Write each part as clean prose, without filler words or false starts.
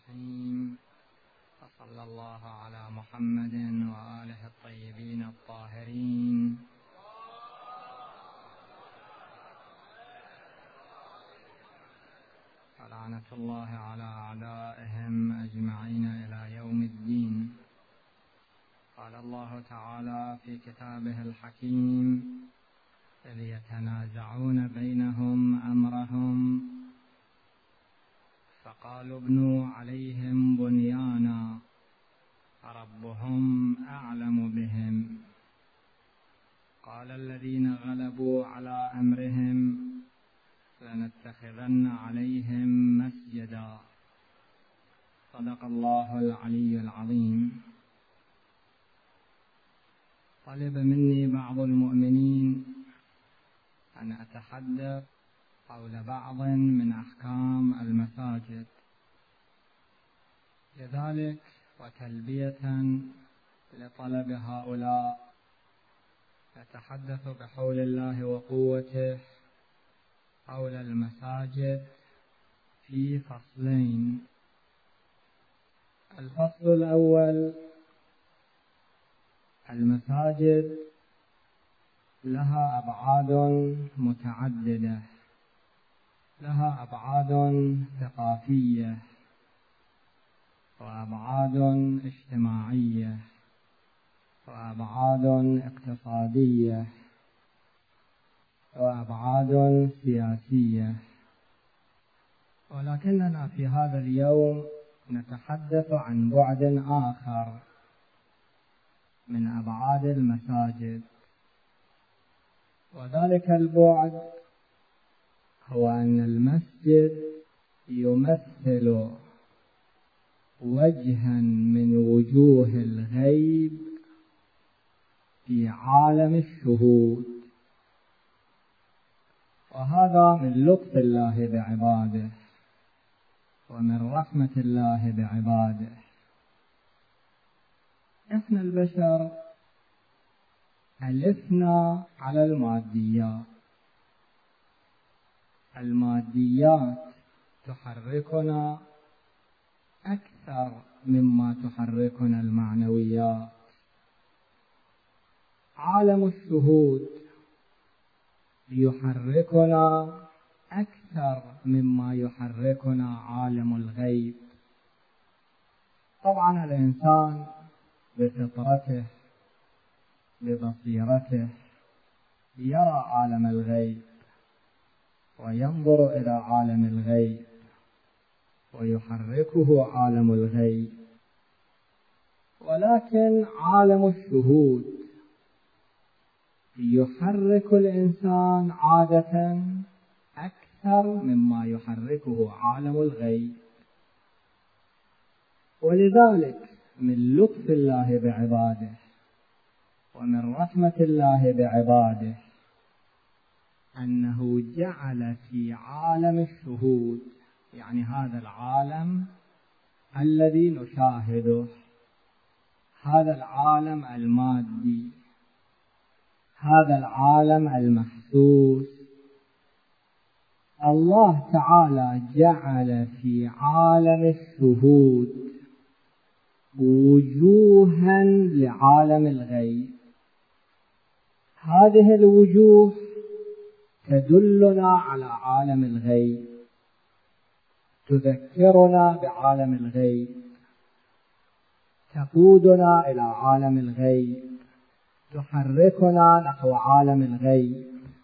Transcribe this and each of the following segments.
الرحيم. وصلى الله على محمد وآله الطيبين الطاهرين. ولعنة الله على أعدائهم أجمعين إلى يوم الدين. قال الله تعالى في كتابه الحكيم: إذ يتنازعون بينهم أمرهم فقالوا ابنوا عليهم بنيانا ربهم أعلم بهم. قال الذين غلبوا على أمرهم لنتخذن عليهم مسجدا. صدق الله العلي العظيم. طلب مني بعض المؤمنين أن أتحدث حول بعض من أحكام المساجد، لذلك وتلبية لطلب هؤلاء نتحدث بحول الله وقوته حول المساجد في فصلين. الفصل الأول: المساجد لها أبعاد متعددة، لها أبعاد ثقافية وأبعاد اجتماعية وأبعاد اقتصادية وأبعاد سياسية، ولكننا في هذا اليوم نتحدث عن بعد آخر من أبعاد المساجد، وذلك البعد هو أن المسجد يمثل وجها من وجوه الغيب في عالم الشهود، وهذا من لطف الله بعباده ومن رحمة الله بعباده. إحنا البشر ألفنا على الماديات، الماديات تحركنا أكثر مما تحركنا المعنويات. عالم الشهود يحركنا أكثر مما يحركنا عالم الغيب. طبعا الإنسان بفطرته ببصيرته يرى عالم الغيب وينظر إلى عالم الغيب ويحركه عالم الغيب، ولكن عالم الشهود يحرك الإنسان عادة أكثر مما يحركه عالم الغيب. ولذلك من لطف الله بعباده ومن رحمة الله بعباده أنه جعل في عالم الشهود، يعني هذا العالم الذي نشاهده، هذا العالم المادي، هذا العالم المحسوس، الله تعالى جعل في عالم الشهود وجوها لعالم الغيب. هذه الوجوه تدلنا على عالم الغيب، تذكرنا بعالم الغيب، تقودنا إلى عالم الغيب، تحركنا نحو عالم الغيب.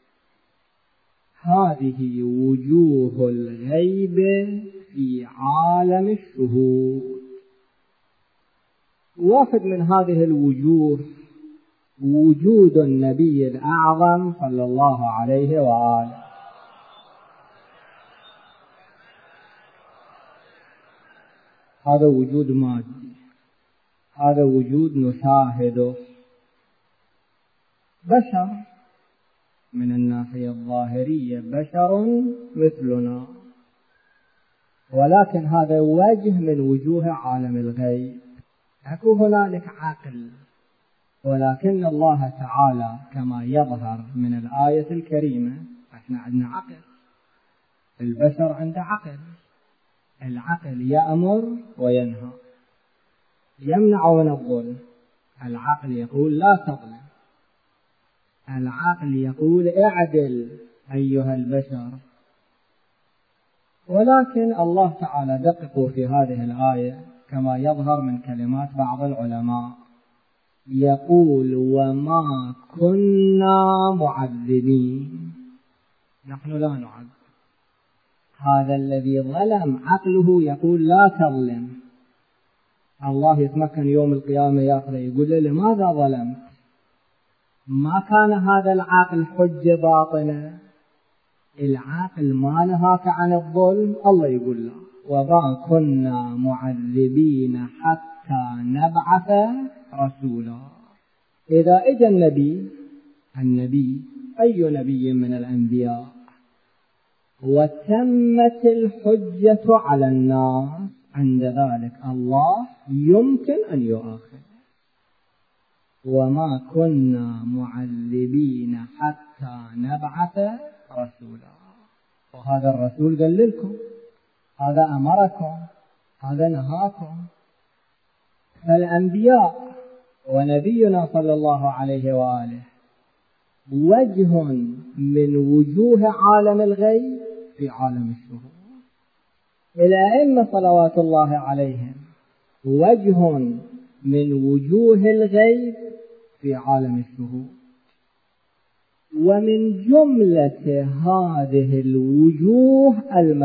هذه وجوه الغيب في عالم الشهود. واحد من هذه الوجوه وجود النبي الأعظم صلى الله عليه وآله. هذا وجود مادي، هذا وجود نشاهده، بشر من الناحية الظاهرية، بشر مثلنا، ولكن هذا وجه من وجوه عالم الغيب. أكو هنالك عقل، ولكن الله تعالى كما يظهر من الآية الكريمة، احنا عندنا عقل، البشر عنده عقل، العقل يأمر وينهى، يمنع من الظلم. العقل يقول لا تظلم، العقل يقول اعدل أيها البشر. ولكن الله تعالى دققوا في هذه الآية كما يظهر من كلمات بعض العلماء، يقول وما كنا معذبين، نحن لا نعذب. هذا الذي ظلم عقله يقول لا تظلم، الله يتمكن يوم القيامة يأخذ يقول له لماذا ظلمت؟ ما كان هذا العقل حجة باطنة، العقل ما نهاك عن الظلم. الله يقول له وما كنا معذبين حتى نبعث رسولا. إذا إجا النبي أي نبي من الأنبياء وتمت الحجة على الناس، عند ذلك الله يمكن أن يؤاخذ. وما كنا معذبين حتى نبعث رسولا، وهذا الرسول قال لكم، هذا أمركم، هذا نهاكم. فالأنبياء ونبينا صلى الله عليه وآله وجه من وجوه عالم الغيب في عالم الشهود. الأئمة صلوات الله عليهم وجه من وجوه الغيب في عالم الشهود. ومن جملة هذه الوجوه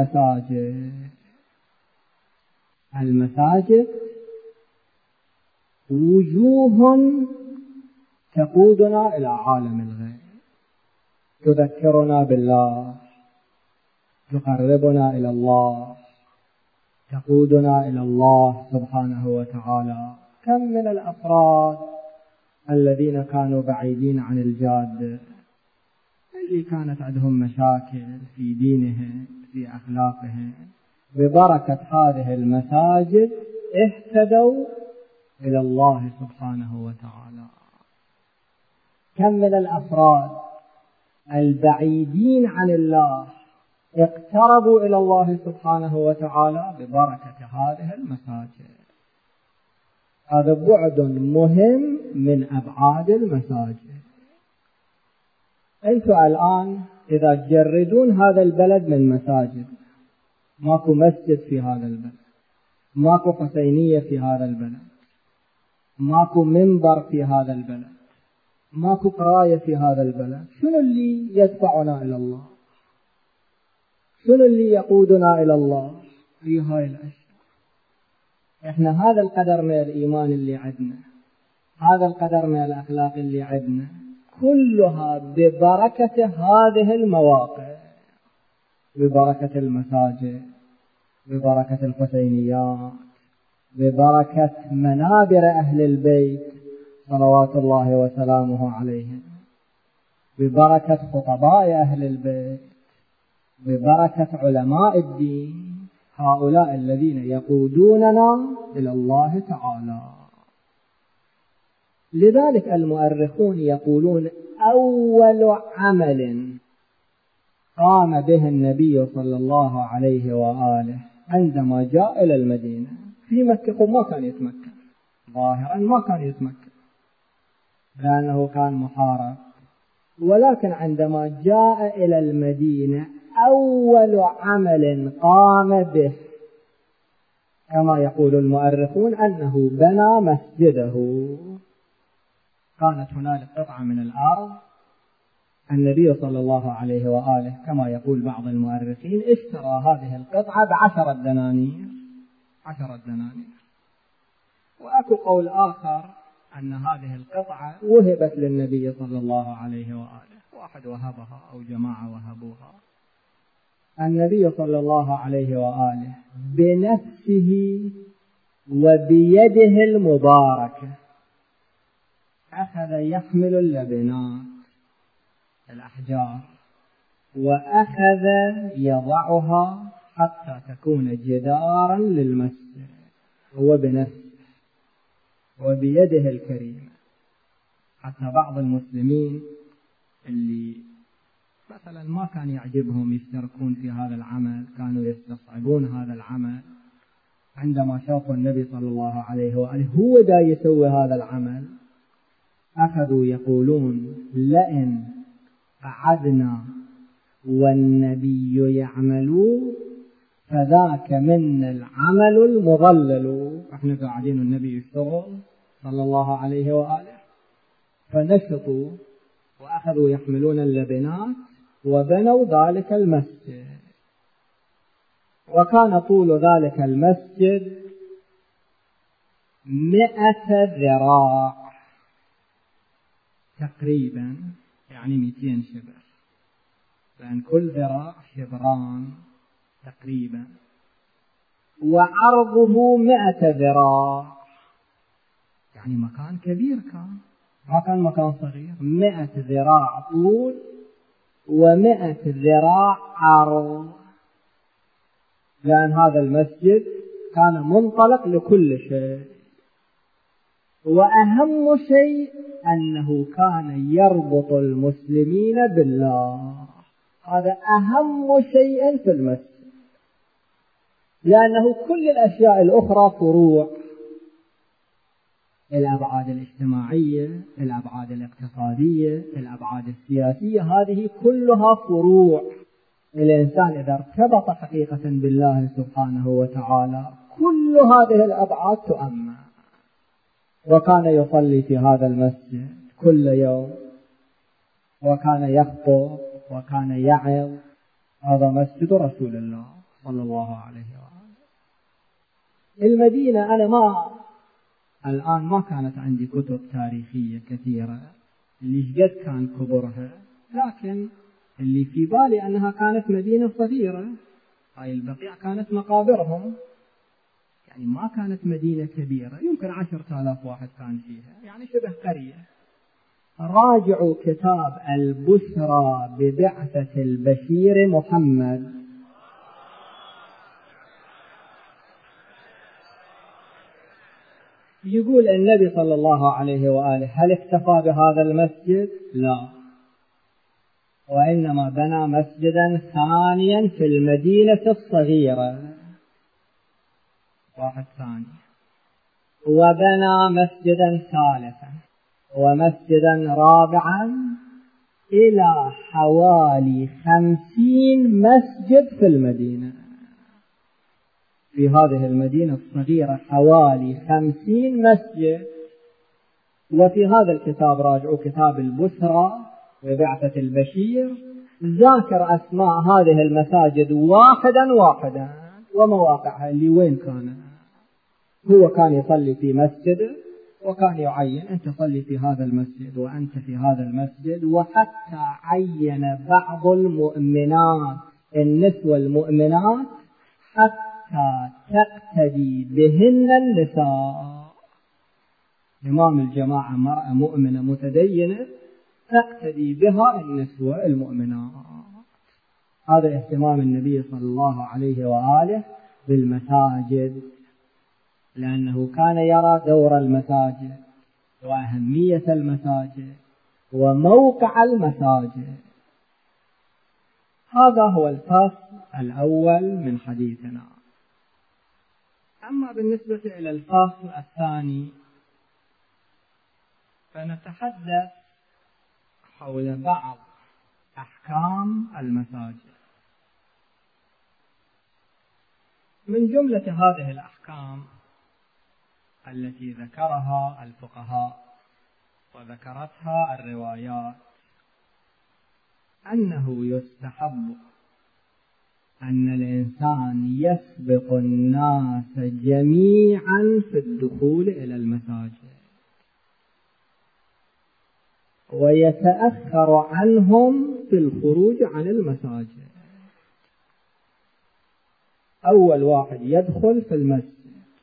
المساجد وجوه تقودنا إلى عالم الغيب، تذكرنا بالله، تقربنا إلى الله، تقودنا إلى الله سبحانه وتعالى. كم من الأفراد الذين كانوا بعيدين عن الجادة، اللي كانت عندهم مشاكل في دينهم في أخلاقهم، ببركة هذه المساجد اهتدوا إلى الله سبحانه وتعالى. كم من الأفراد البعيدين عن الله اقتربوا إلى الله سبحانه وتعالى ببركة هذه المساجد. هذا بعد مهم من أبعاد المساجد. أنتم الآن إذا تجردون هذا البلد من مساجد، ماكو مسجد في هذا البلد، ماكو حسينية في هذا البلد، ماكو منبر في هذا البلد، ماكو قراية في هذا البلد، شنو اللي يدفعنا إلى الله؟ شنو اللي يقودنا إلى الله في هاي الأشياء؟ إحنا هذا القدر من الإيمان اللي عندنا، هذا القدر من الأخلاق اللي عندنا، كلها ببركة هذه المواقع، ببركة المساجد، ببركة الحسينيات، ببركة منابر أهل البيت صلوات الله وسلامه عليهم، ببركة خطباء أهل البيت، ببركة علماء الدين، هؤلاء الذين يقودوننا إلى الله تعالى. لذلك المؤرخون يقولون أول عمل قام به النبي صلى الله عليه وآله عندما جاء إلى المدينة، في مكة ما كان يتمكن، ظاهرا ما كان يتمكن لأنه كان محارب، ولكن عندما جاء إلى المدينة أول عمل قام به كما يقول المؤرخون أنه بنى مسجده. كانت هنالك قطعة من الأرض، النبي صلى الله عليه وآله كما يقول بعض المؤرخين اشترى هذه القطعة ب10 دنانير، 10 دنانير. وأكو قول آخر أن هذه القطعة وهبت للنبي صلى الله عليه وآله، واحد وهبها أو جماعة وهبوها. النبي صلى الله عليه وآله بنفسه وبيده المباركة أخذ يحمل اللبنات الأحجار وأخذ يضعها حتى تكون جدارا للمسجد، هو بنفسه وبيده الكريمة. حتى بعض المسلمين اللي مثلا ما كان يعجبهم يشتركون في هذا العمل، كانوا يستصعبون هذا العمل. عندما شافوا النبي صلى الله عليه وآله هو دا يسوي هذا العمل، أخذوا يقولون لئن قعدنا والنبي يعمل فذاك منا العمل المضلل. احنا قاعدين والنبي يشتغل صلى الله عليه وآله، فنشطوا وأخذوا يحملون اللبنات وبنوا ذلك المسجد. وكان طول ذلك المسجد 100 ذراع تقريبا، يعني 200 شبر، لأن كل ذراع شبران تقريبا، وعرضه 100 ذراع، يعني مكان كبير، ما كان مكان صغير. 100 ذراع طول و100 ذراع عرض، لأن هذا المسجد كان منطلق لكل شيء. وأهم شيء أنه كان يربط المسلمين بالله، هذا أهم شيء في المسجد، لأنه كل الأشياء الأخرى فروع، الأبعاد الاجتماعية، الأبعاد الاقتصادية، الأبعاد السياسية، هذه كلها فروع. الإنسان إذا ارتبط حقيقة بالله سبحانه وتعالى كل هذه الأبعاد تؤمن. وكان يصلي في هذا المسجد كل يوم، وكان يخطب، وكان يعظ. هذا مسجد رسول الله صلى الله عليه وآله. المدينة أنا الآن ما كانت عندي كتب تاريخية كثيرة اللي قد كان كبرها، لكن اللي في بالي أنها كانت مدينة صغيرة. هاي البقيع كانت مقابرهم، يعني ما كانت مدينة كبيرة، يمكن 10,000 واحد كان فيها، يعني شبه قرية. راجعوا كتاب البشرى ببعثة البشير محمد، يقول النبي صلى الله عليه وآله هل اكتفى بهذا المسجد؟ لا، وإنما بنى مسجدا ثانيا في المدينة الصغيرة، واحد ثاني، وبنى مسجدا ثالثا ومسجدا رابعا، إلى حوالي 50 مسجد في المدينة. في هذه المدينة الصغيرة حوالي 50 مسجد. وفي هذا الكتاب راجعوا كتاب البشرى وبعثة البشير ذاكر أسماء هذه المساجد واحدا واحدا ومواقعها اللي وين كان. هو كان يصلي في مسجد وكان يعين أنت صلي في هذا المسجد وأنت في هذا المسجد. وحتى عين بعض المؤمنات النسوة المؤمنات حتى تقتدي بهن النساء. إمام الجماعة مرأة مؤمنة متدينة تقتدي بها النسوة المؤمنات. هذا اهتمام النبي صلى الله عليه وآله بالمساجد، لأنه كان يرى دور المساجد وأهمية المساجد وموقع المساجد. هذا هو الفصل الأول من حديثنا. أما بالنسبة إلى الفصل الثاني فنتحدث حول بعض أحكام المساجد. من جملة هذه الأحكام التي ذكرها الفقهاء وذكرتها الروايات أنه يستحب أن الإنسان يسبق الناس جميعا في الدخول إلى المساجد ويتأخر عنهم في الخروج عن المساجد. أول واحد يدخل في المسجد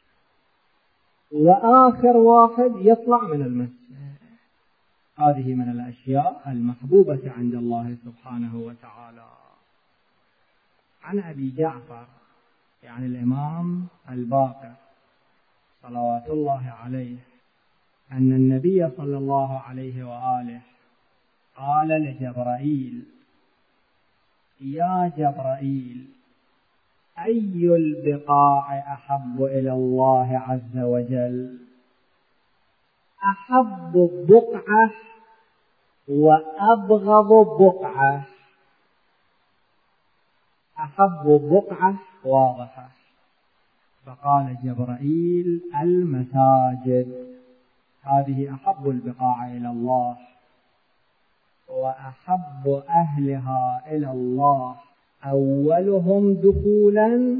وآخر واحد يطلع من المسجد. هذه من الأشياء المحبوبة عند الله سبحانه وتعالى. عن أبي جعفر يعني الإمام الباقر صلوات الله عليه أن النبي صلى الله عليه وآله قال لجبرائيل يا جبرائيل أي البقاع أحب إلى الله عز وجل؟ أحب بقعة وأبغض بقعة. أحب بقعة واضحة، فقال جبرائيل المساجد، هذه أحب البقاع إلى الله، وأحب أهلها إلى الله أولهم دخولا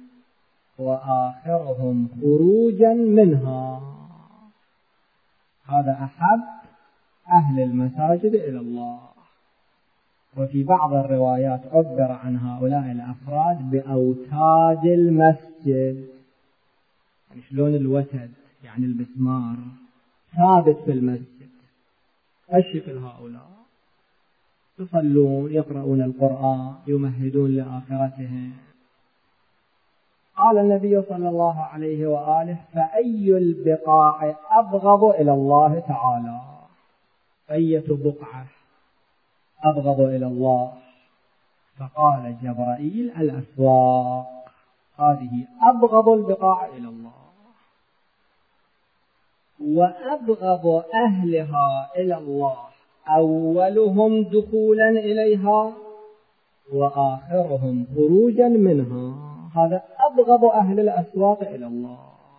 وآخرهم خروجا منها. هذا أحب أهل المساجد إلى الله. وفي بعض الروايات عبر عن هؤلاء الأفراد بأوتاد المسجد، يعني شلون الوتد، يعني المسمار ثابت في المسجد. أشكل هؤلاء يصلون، يقرؤون القرآن، يمهدون لآخرتهم. قال النبي صلى الله عليه وآله: فأي البقاع أبغض إلى الله تعالى؟ أية بقعة أبغض إلى الله؟ فقال جبرائيل الأسواق، هذه أبغض البقاع إلى الله، وأبغض أهلها إلى الله أولهم دخولا إليها وآخرهم خروجا منها. هذا أبغض أهل الأسواق إلى الله.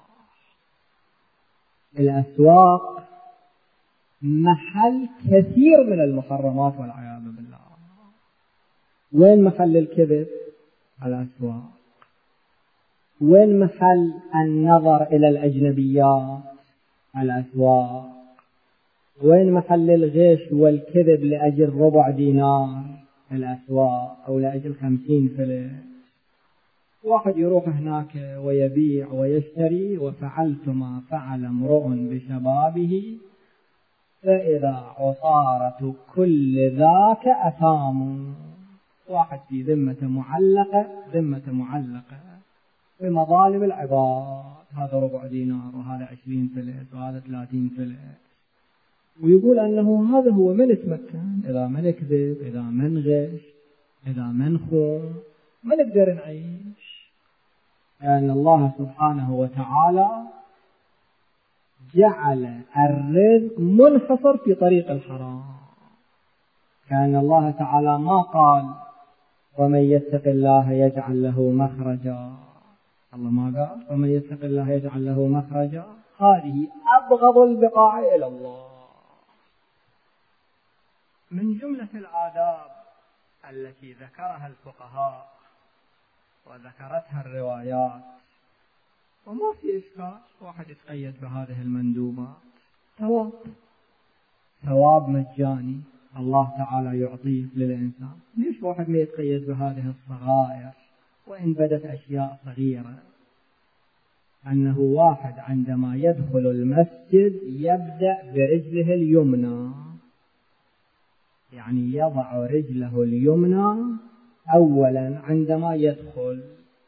الأسواق محل كثير من المحرمات والعياذ بالله. وين محل الكذب؟ الأسواق. وين محل النظر إلى الأجنبيات؟ الأسواق. وين محل الغش والكذب لأجل ربع دينار؟ الأسواق، أو لأجل 50 فلس. واحد يروح هناك ويبيع ويشتري: وفعلت ما فعل امرؤ بشبابه فإذا عصارة كل ذاك أثام. واحد في ذمة معلقة بمظالم العباد، هذا ربع دينار وهذا 20 فلس وهذا 30 فلس، ويقول أنه هذا هو من يتمكن. إذا ما نكذب، إذا ما نغش، إذا ما نخون، ما نقدر نعيش. لأن الله سبحانه وتعالى جعل الرزق منحصر في طريق الحرام. كأن الله تعالى ما قال: ومن يتق الله يجعل له مخرجا. الله ما قال: ومن يتق الله يجعل له مخرجا. هذه أبغض البقاع إلى الله. من جملة الآداب التي ذكرها الفقهاء وذكرتها الروايات، وما في إشكال واحد يتقيد بهذه المندوبات: ثواب مجاني الله تعالى يعطيه للإنسان. ليش واحد ما يتقيد بهذه الصغائر وإن بدت أشياء صغيرة؟ أنه واحد عندما يدخل المسجد يبدأ برجله اليمنى، يعني يضع رجله اليمنى أولا عندما يدخل،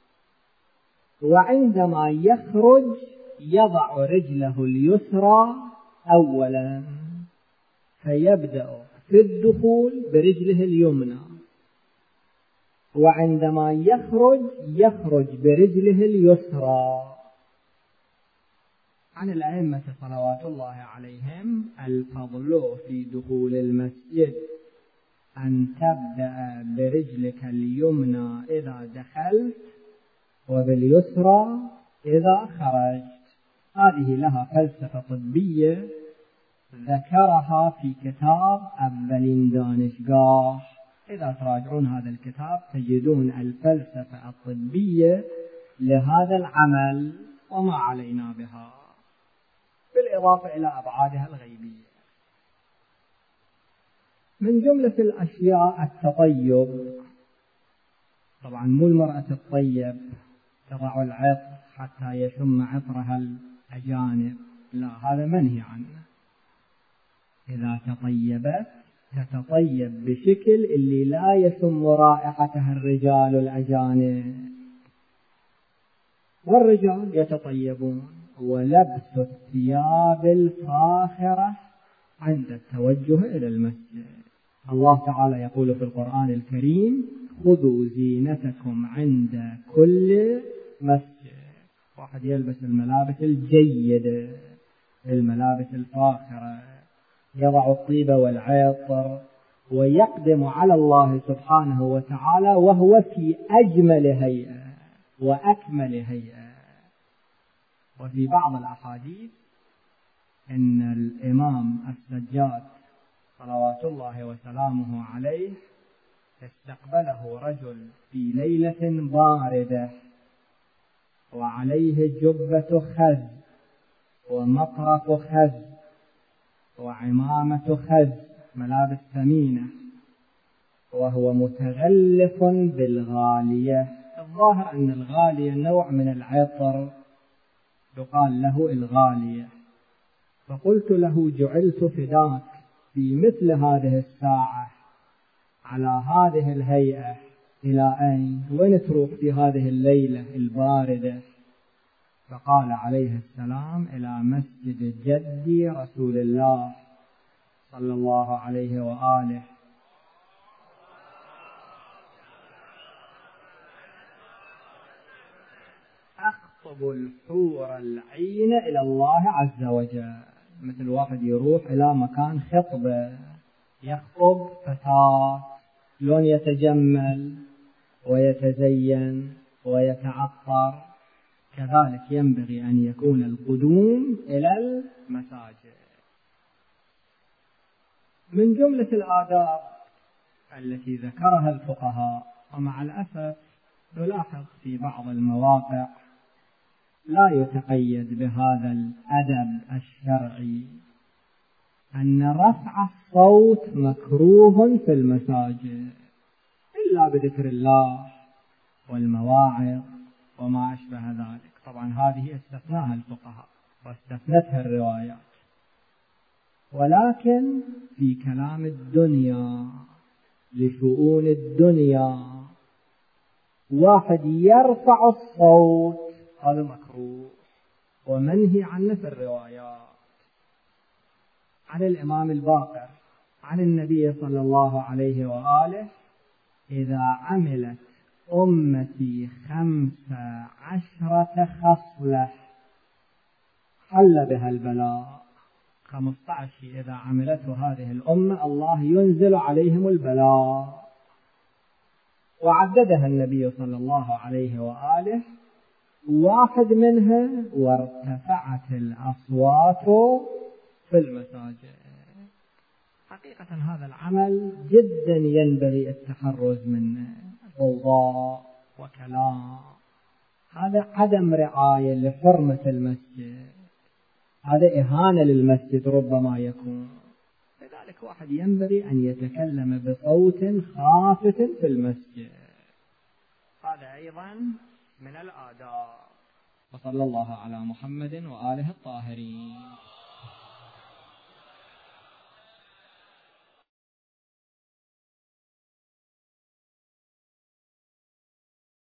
وعندما يخرج يضع رجله اليسرى أولا. فيبدأ في الدخول برجله اليمنى، وعندما يخرج برجله اليسرى. عن الأئمة صلوات الله عليهم: الفضل في دخول المسجد أن تبدأ برجلك اليمنى إذا دخلت وباليسرى إذا خرجت. هذه لها فلسفة طبية ذكرها في كتاب أبلين دانشگاه. إذا تراجعون هذا الكتاب تجدون الفلسفة الطبية لهذا العمل وما علينا بها، بالإضافة إلى أبعادها الغيبية. من جملة الأشياء التطيب. طبعا مو المرأة الطيب تضع العطر حتى يشم عطرها الأجانب، لا، هذا منهي عنه. إذا تطيبت تتطيب بشكل اللي لا يشم رائحتها الرجال الأجانب. والرجال يتطيبون. ولبس الثياب الفاخرة عند التوجه إلى المسجد. الله تعالى يقول في القرآن الكريم: خذوا زينتكم عند كل مسجد. واحد يلبس الملابس الجيدة، الملابس الفاخرة، يضع الطيب والعطر، ويقدم على الله سبحانه وتعالى وهو في أجمل هيئة وأكمل هيئة. وفي بعض الأحاديث إن الإمام السجاد صلوات الله وسلامه عليه استقبله رجل في ليلة باردة وعليه جبة خز ومطرف خز وعمامة خز، ملابس ثمينة، وهو متغلف بالغالية. الظاهر أن الغالية نوع من العطر يقال له الغالية. فقلت له: جعلت فداك في مثل هذه الساعة على هذه الهيئة، إلى أين؟ وين تروح في هذه الليلة الباردة؟ فقال عليه السلام: إلى مسجد جدي رسول الله صلى الله عليه وآله. أخطب الحور العين إلى الله عز وجل. مثل واحد يروح إلى مكان خطبة، يخطب فتاة، لون يتجمل ويتزين ويتعطر، كذلك ينبغي أن يكون القدوم إلى المساجد. من جملة الآداب التي ذكرها الفقهاء، ومع الأسف نلاحظ في بعض المواقع لا يتقيد بهذا الأدب الشرعي، أن رفع الصوت مكروه في المساجد إلا بذكر الله والمواعظ وما أشبه ذلك. طبعا هذه استثناها الفقهاء واستثنتها الروايات، ولكن في كلام الدنيا لشؤون الدنيا واحد يرفع الصوت، هذا مكروه ومنهي عنه في الروايات. عن الإمام الباقر عن النبي صلى الله عليه وآله: إذا عملت أمتي 15 خصلة حل بها البلاء. 15 إذا عملته هذه الأمة الله ينزل عليهم البلاء، وعددها النبي صلى الله عليه وآله. واحد منها: وارتفعت الأصوات في المساجد. حقيقة هذا العمل جدا ينبغي التحرز منه، ضوضاء وكلام، هذا عدم رعاية لحرمة المسجد، هذا إهانة للمسجد ربما يكون. لذلك واحد ينبغي أن يتكلم بصوت خافت في المسجد، هذا أيضا من الآداب. وصلى الله على محمد وآله الطاهرين.